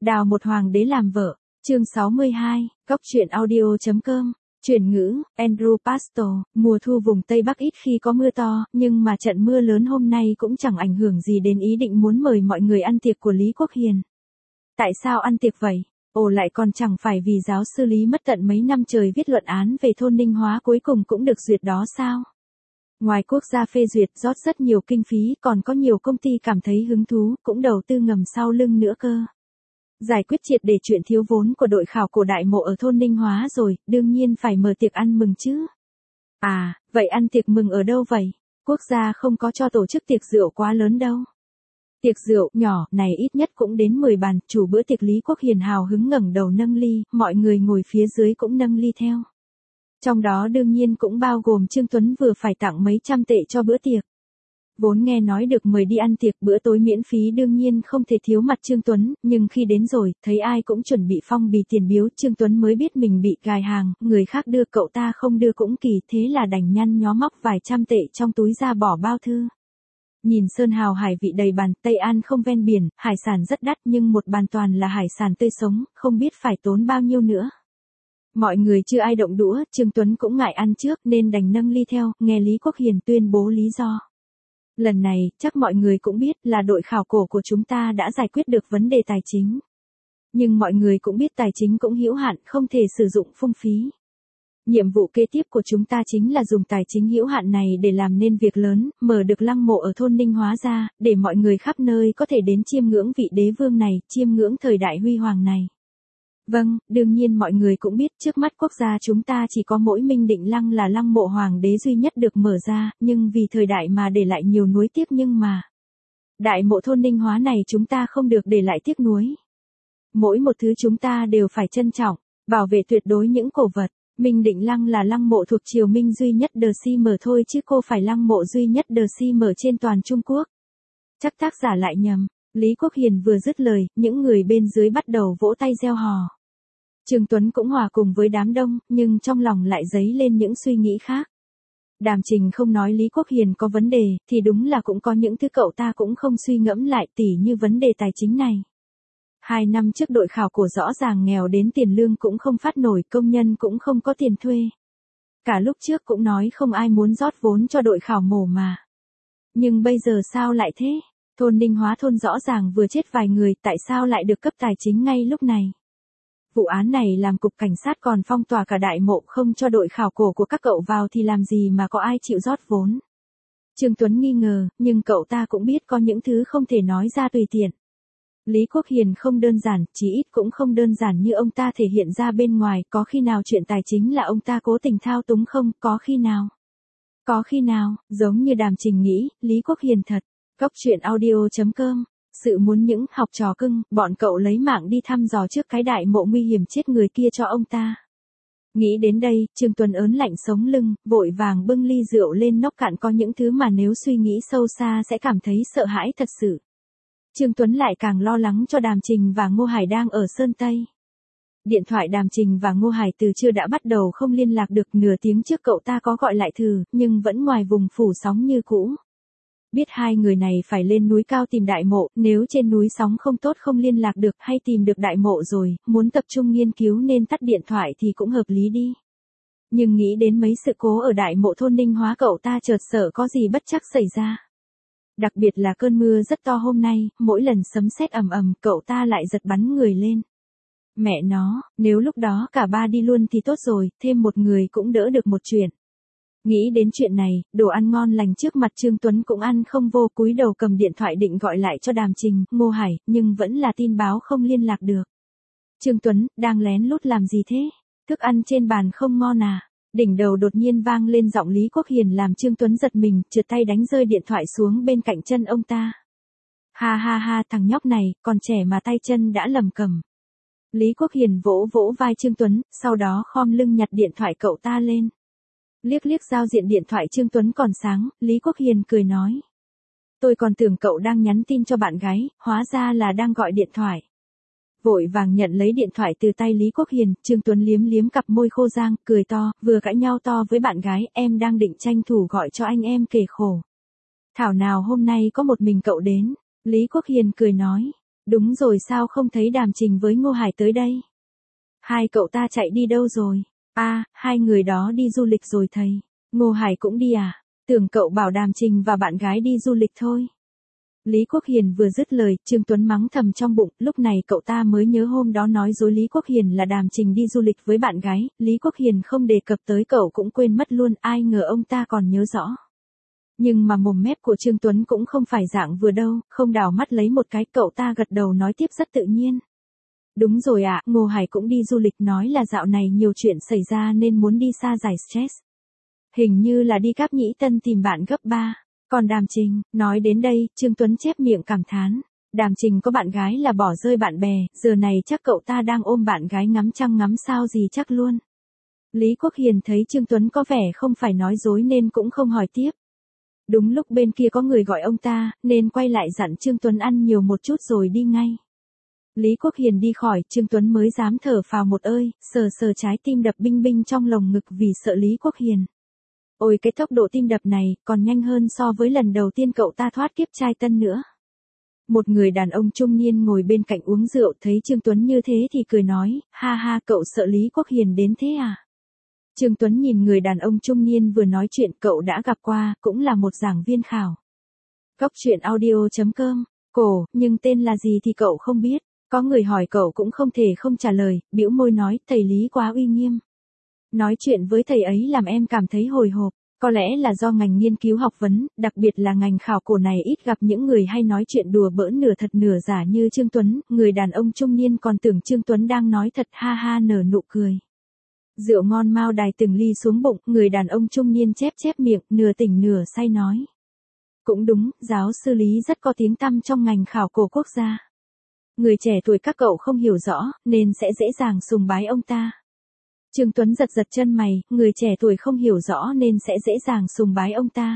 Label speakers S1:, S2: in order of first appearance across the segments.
S1: Đào một hoàng đế làm vợ, chương 62, Cóc truyện audio.com, chuyển ngữ, Andrew Pastor, mùa thu vùng Tây Bắc ít khi có mưa to, nhưng mà trận mưa lớn hôm nay cũng chẳng ảnh hưởng gì đến ý định muốn mời mọi người ăn tiệc của Lý Quốc Hiền. Tại sao ăn tiệc vậy? Ồ, lại còn chẳng phải vì giáo sư Lý mất tận mấy năm trời viết luận án về thôn Ninh Hóa cuối cùng cũng được duyệt đó sao? Ngoài quốc gia phê duyệt rót rất nhiều kinh phí, còn có nhiều công ty cảm thấy hứng thú, cũng đầu tư ngầm sau lưng nữa cơ. Giải quyết triệt để chuyện thiếu vốn của đội khảo cổ đại mộ ở thôn Ninh Hóa rồi, đương nhiên phải mở tiệc ăn mừng chứ. À, vậy ăn tiệc mừng ở đâu vậy? Quốc gia không có cho tổ chức tiệc rượu quá lớn đâu. Tiệc rượu nhỏ này ít nhất cũng đến 10 bàn, chủ bữa tiệc Lý Quốc Hiền hào hứng ngẩng đầu nâng ly, mọi người ngồi phía dưới cũng nâng ly theo. Trong đó đương nhiên cũng bao gồm Trương Tuấn vừa phải tặng mấy trăm tệ cho bữa tiệc. Vốn nghe nói được mời đi ăn tiệc bữa tối miễn phí đương nhiên không thể thiếu mặt Trương Tuấn, nhưng khi đến rồi, thấy ai cũng chuẩn bị phong bì tiền biếu, Trương Tuấn mới biết mình bị gài hàng, người khác đưa cậu ta không đưa cũng kỳ, thế là đành nhăn nhó móc vài trăm tệ trong túi ra bỏ bao thư. Nhìn sơn hào hải vị đầy bàn, Tây An không ven biển, hải sản rất đắt nhưng một bàn toàn là hải sản tươi sống, không biết phải tốn bao nhiêu nữa. Mọi người chưa ai động đũa, Trương Tuấn cũng ngại ăn trước nên đành nâng ly theo, nghe Lý Quốc Hiền tuyên bố lý do. Lần này, chắc mọi người cũng biết là đội khảo cổ của chúng ta đã giải quyết được vấn đề tài chính. Nhưng mọi người cũng biết tài chính cũng hữu hạn, không thể sử dụng phung phí. Nhiệm vụ kế tiếp của chúng ta chính là dùng tài chính hữu hạn này để làm nên việc lớn, mở được lăng mộ ở thôn Ninh Hóa ra, để mọi người khắp nơi có thể đến chiêm ngưỡng vị đế vương này, chiêm ngưỡng thời đại huy hoàng này. Vâng, đương nhiên mọi người cũng biết trước mắt quốc gia chúng ta chỉ có mỗi Minh Định Lăng là lăng mộ hoàng đế duy nhất được mở ra, nhưng vì thời đại mà để lại nhiều nuối tiếc nhưng mà. Đại mộ thôn Ninh Hóa này chúng ta không được để lại tiếc nuối. Mỗi một thứ chúng ta đều phải trân trọng, bảo vệ tuyệt đối những cổ vật. Minh Định Lăng là lăng mộ thuộc triều Minh duy nhất đờ si mở thôi chứ cô phải lăng mộ duy nhất đờ si mở trên toàn Trung Quốc. Chắc tác giả lại nhầm. Lý Quốc Hiền vừa dứt lời, những người bên dưới bắt đầu vỗ tay reo hò. Trương Tuấn cũng hòa cùng với đám đông, nhưng trong lòng lại dấy lên những suy nghĩ khác. Đàm Trình không nói Lý Quốc Hiền có vấn đề, thì đúng là cũng có những thứ cậu ta cũng không suy ngẫm lại, tỉ như vấn đề tài chính này. 2 năm trước đội khảo cổ rõ ràng nghèo đến tiền lương cũng không phát nổi, công nhân cũng không có tiền thuê. Cả lúc trước cũng nói không ai muốn rót vốn cho đội khảo mổ mà. Nhưng bây giờ sao lại thế? Thôn Ninh Hóa thôn rõ ràng vừa chết vài người, tại sao lại được cấp tài chính ngay lúc này? Vụ án này làm cục cảnh sát còn phong tỏa cả đại mộ, không cho đội khảo cổ của các cậu vào thì làm gì mà có ai chịu rót vốn? Trương Tuấn nghi ngờ, nhưng cậu ta cũng biết có những thứ không thể nói ra tùy tiện. Lý Quốc Hiền không đơn giản, chí ít cũng không đơn giản như ông ta thể hiện ra bên ngoài, có khi nào chuyện tài chính là ông ta cố tình thao túng không, có khi nào? Có khi nào, giống như Đàm Trình nghĩ, Lý Quốc Hiền thật. Cóc truyện audio.com, sự muốn những học trò cưng, bọn cậu lấy mạng đi thăm dò trước cái đại mộ nguy hiểm chết người kia cho ông ta. Nghĩ đến đây, Trương Tuấn ớn lạnh sống lưng, vội vàng bưng ly rượu lên nốc cạn, có những thứ mà nếu suy nghĩ sâu xa sẽ cảm thấy sợ hãi thật sự. Trương Tuấn lại càng lo lắng cho Đàm Trình và Ngô Hải đang ở Sơn Tây. Điện thoại Đàm Trình và Ngô Hải từ trưa đã bắt đầu không liên lạc được, nửa tiếng trước cậu ta có gọi lại thử, nhưng vẫn ngoài vùng phủ sóng như cũ. Biết hai người này phải lên núi cao tìm đại mộ, nếu trên núi sóng không tốt không liên lạc được hay tìm được đại mộ rồi, muốn tập trung nghiên cứu nên tắt điện thoại thì cũng hợp lý đi. Nhưng nghĩ đến mấy sự cố ở đại mộ thôn Ninh Hóa cậu ta chợt sợ có gì bất trắc xảy ra. Đặc biệt là cơn mưa rất to hôm nay, mỗi lần sấm sét ầm ầm cậu ta lại giật bắn người lên. Mẹ nó, nếu lúc đó cả ba đi luôn thì tốt rồi, thêm một người cũng đỡ được một chuyện. Nghĩ đến chuyện này, đồ ăn ngon lành trước mặt Trương Tuấn cũng ăn không vô, cúi đầu cầm điện thoại định gọi lại cho Đàm Trình, Ngô Hải, nhưng vẫn là tin báo không liên lạc được. Trương Tuấn, đang lén lút làm gì thế? Thức ăn trên bàn không ngon à? Đỉnh đầu đột nhiên vang lên giọng Lý Quốc Hiền làm Trương Tuấn giật mình, trượt tay đánh rơi điện thoại xuống bên cạnh chân ông ta. Ha ha ha, thằng nhóc này, còn trẻ mà tay chân đã lầm cầm. Lý Quốc Hiền vỗ vỗ vai Trương Tuấn, sau đó khom lưng nhặt điện thoại cậu ta lên. Liếc liếc giao diện điện thoại Trương Tuấn còn sáng, Lý Quốc Hiền cười nói. Tôi còn tưởng cậu đang nhắn tin cho bạn gái, hóa ra là đang gọi điện thoại. Vội vàng nhận lấy điện thoại từ tay Lý Quốc Hiền, Trương Tuấn liếm liếm cặp môi khô rang, cười to, vừa cãi nhau to với bạn gái, em đang định tranh thủ gọi cho anh em kể khổ. Thảo nào hôm nay có một mình cậu đến, Lý Quốc Hiền cười nói. Đúng rồi, sao không thấy Đàm Trình với Ngô Hải tới đây? Hai cậu ta chạy đi đâu rồi? À, hai người đó đi du lịch rồi thầy. Ngô Hải cũng đi à? Tưởng cậu bảo Đàm Trình và bạn gái đi du lịch thôi. Lý Quốc Hiền vừa dứt lời, Trương Tuấn mắng thầm trong bụng, lúc này cậu ta mới nhớ hôm đó nói dối Lý Quốc Hiền là Đàm Trình đi du lịch với bạn gái, Lý Quốc Hiền không đề cập tới cậu cũng quên mất luôn, ai ngờ ông ta còn nhớ rõ. Nhưng mà mồm mép của Trương Tuấn cũng không phải dạng vừa đâu, không đảo mắt lấy một cái, cậu ta gật đầu nói tiếp rất tự nhiên. Đúng rồi ạ, Ngô Hải cũng đi du lịch, nói là dạo này nhiều chuyện xảy ra nên muốn đi xa giải stress. Hình như là đi Cáp Nhĩ Tân tìm bạn gấp 3. Còn Đàm Trình, nói đến đây, Trương Tuấn chép miệng cảm thán. Đàm Trình có bạn gái là bỏ rơi bạn bè, giờ này chắc cậu ta đang ôm bạn gái ngắm trăng ngắm sao gì chắc luôn. Lý Quốc Hiền thấy Trương Tuấn có vẻ không phải nói dối nên cũng không hỏi tiếp. Đúng lúc bên kia có người gọi ông ta, nên quay lại dặn Trương Tuấn ăn nhiều một chút rồi đi ngay. Lý Quốc Hiền đi khỏi, Trương Tuấn mới dám thở phào một ơi, sờ sờ trái tim đập binh binh trong lồng ngực vì sợ Lý Quốc Hiền. Ôi cái tốc độ tim đập này, còn nhanh hơn so với lần đầu tiên cậu ta thoát kiếp trai tân nữa. Một người đàn ông trung niên ngồi bên cạnh uống rượu thấy Trương Tuấn như thế thì cười nói, ha ha cậu sợ Lý Quốc Hiền đến thế à? Trương Tuấn nhìn người đàn ông trung niên vừa nói chuyện cậu đã gặp qua, cũng là một giảng viên khảo. Cóc truyện audio.com, cổ, nhưng tên là gì thì cậu không biết. Có người hỏi cậu cũng không thể không trả lời, bĩu môi nói thầy Lý quá uy nghiêm. Nói chuyện với thầy ấy làm em cảm thấy hồi hộp, có lẽ là do ngành nghiên cứu học vấn, đặc biệt là ngành khảo cổ này ít gặp những người hay nói chuyện đùa bỡn nửa thật nửa giả như Trương Tuấn, người đàn ông trung niên còn tưởng Trương Tuấn đang nói thật ha ha nở nụ cười. Rượu ngon mao đài từng ly xuống bụng, người đàn ông trung niên chép chép miệng, nửa tỉnh nửa say nói. Cũng đúng, giáo sư Lý rất có tiếng tăm trong ngành khảo cổ quốc gia. Người trẻ tuổi các cậu không hiểu rõ, nên sẽ dễ dàng sùng bái ông ta. Trương Tuấn giật giật chân mày, người trẻ tuổi không hiểu rõ nên sẽ dễ dàng sùng bái ông ta.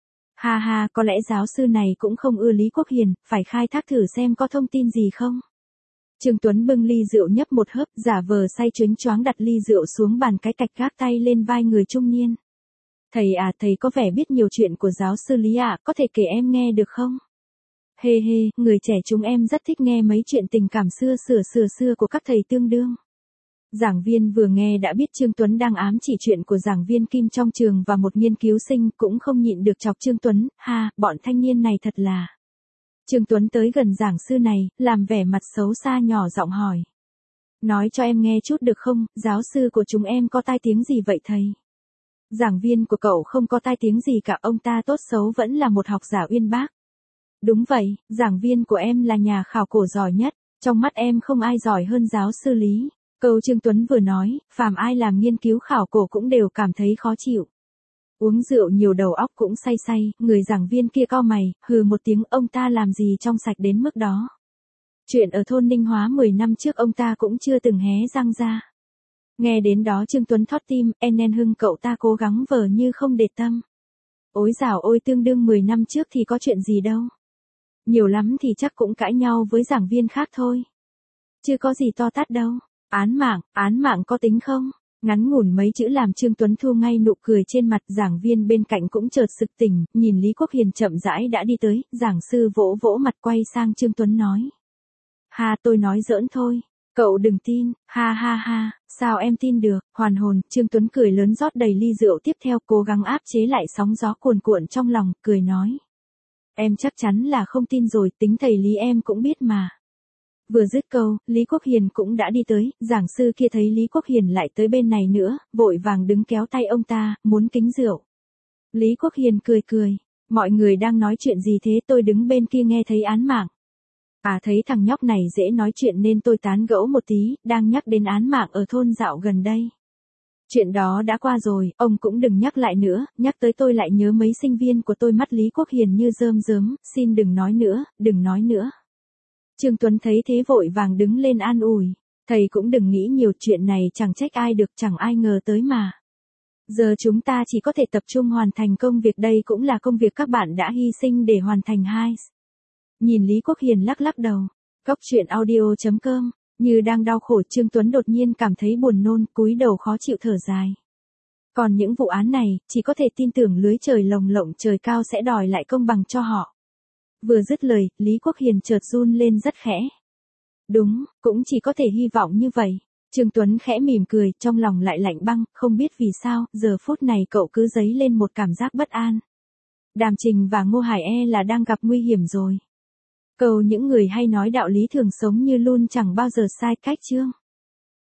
S1: Ha ha, có lẽ giáo sư này cũng không ưa Lý Quốc Hiền, phải khai thác thử xem có thông tin gì không. Trương Tuấn bưng ly rượu nhấp một hớp, giả vờ say choáng choáng đặt ly rượu xuống bàn cái cạch gác tay lên vai người trung niên. Thầy à, thầy có vẻ biết nhiều chuyện của giáo sư Lý ạ, có thể kể em nghe được không? Hê hê, người trẻ chúng em rất thích nghe mấy chuyện tình cảm xưa xưa của các thầy tương đương. Giảng viên vừa nghe đã biết Trương Tuấn đang ám chỉ chuyện của giảng viên Kim trong trường và một nghiên cứu sinh cũng không nhịn được chọc Trương Tuấn, ha, bọn thanh niên này thật là. Trương Tuấn tới gần giảng sư này, làm vẻ mặt xấu xa nhỏ giọng hỏi. Nói cho em nghe chút được không, giáo sư của chúng em có tai tiếng gì vậy thầy? Giảng viên của cậu không có tai tiếng gì cả, ông ta tốt xấu vẫn là một học giả uyên bác. Đúng vậy, giảng viên của em là nhà khảo cổ giỏi nhất, trong mắt em không ai giỏi hơn giáo sư Lý. Câu Trương Tuấn vừa nói, phàm ai làm nghiên cứu khảo cổ cũng đều cảm thấy khó chịu. Uống rượu nhiều đầu óc cũng say say, người giảng viên kia cau mày, hừ một tiếng, ông ta làm gì trong sạch đến mức đó. Chuyện ở thôn Ninh Hóa 10 năm trước ông ta cũng chưa từng hé răng ra. Nghe đến đó Trương Tuấn thót tim, en hưng cậu ta cố gắng vờ như không để tâm. Ối dào ôi, tương đương 10 năm trước thì có chuyện gì đâu. Nhiều lắm thì chắc cũng cãi nhau với giảng viên khác thôi. Chứ có gì to tát đâu. Án mạng có tính không? Ngắn ngủn mấy chữ làm Trương Tuấn thu ngay nụ cười trên mặt, giảng viên bên cạnh cũng chợt sực tỉnh, nhìn Lý Quốc Hiền chậm rãi đã đi tới, giảng sư vỗ vỗ mặt quay sang Trương Tuấn nói. Ha, tôi nói giỡn thôi, cậu đừng tin, ha ha ha, sao em tin được, hoàn hồn, Trương Tuấn cười lớn rót đầy ly rượu tiếp theo cố gắng áp chế lại sóng gió cuồn cuộn trong lòng, cười nói. Em chắc chắn là không tin rồi, tính thầy Lý em cũng biết mà. Vừa dứt câu, Lý Quốc Hiền cũng đã đi tới, giảng sư kia thấy Lý Quốc Hiền lại tới bên này nữa, vội vàng đứng kéo tay ông ta, muốn kính rượu. Lý Quốc Hiền cười cười, mọi người đang nói chuyện gì thế, tôi đứng bên kia nghe thấy án mạng. À, thấy thằng nhóc này dễ nói chuyện nên tôi tán gẫu một tí, đang nhắc đến án mạng ở thôn dạo gần đây. Chuyện đó đã qua rồi, ông cũng đừng nhắc lại nữa, nhắc tới tôi lại nhớ mấy sinh viên của tôi, mắt Lý Quốc Hiền như rơm rớm, xin đừng nói nữa, đừng nói nữa. Trương Tuấn thấy thế vội vàng đứng lên an ủi, thầy cũng đừng nghĩ nhiều, chuyện này chẳng trách ai được, chẳng ai ngờ tới mà. Giờ chúng ta chỉ có thể tập trung hoàn thành công việc, đây cũng là công việc các bạn đã hy sinh để hoàn thành hai. Nhìn Lý Quốc Hiền lắc lắc đầu, cóc truyện audio.com, như đang đau khổ, Trương Tuấn đột nhiên cảm thấy buồn nôn, cúi đầu khó chịu thở dài. Còn những vụ án này, chỉ có thể tin tưởng lưới trời lồng lộng trời cao sẽ đòi lại công bằng cho họ. Vừa dứt lời, Lý Quốc Hiền chợt run lên rất khẽ. Đúng, cũng chỉ có thể hy vọng như vậy. Trương Tuấn khẽ mỉm cười, trong lòng lại lạnh băng, không biết vì sao, giờ phút này cậu cứ dấy lên một cảm giác bất an. Đàm Trình và Ngô Hải là đang gặp nguy hiểm rồi. Câu những người hay nói đạo lý thường sống như luôn chẳng bao giờ sai cách chương.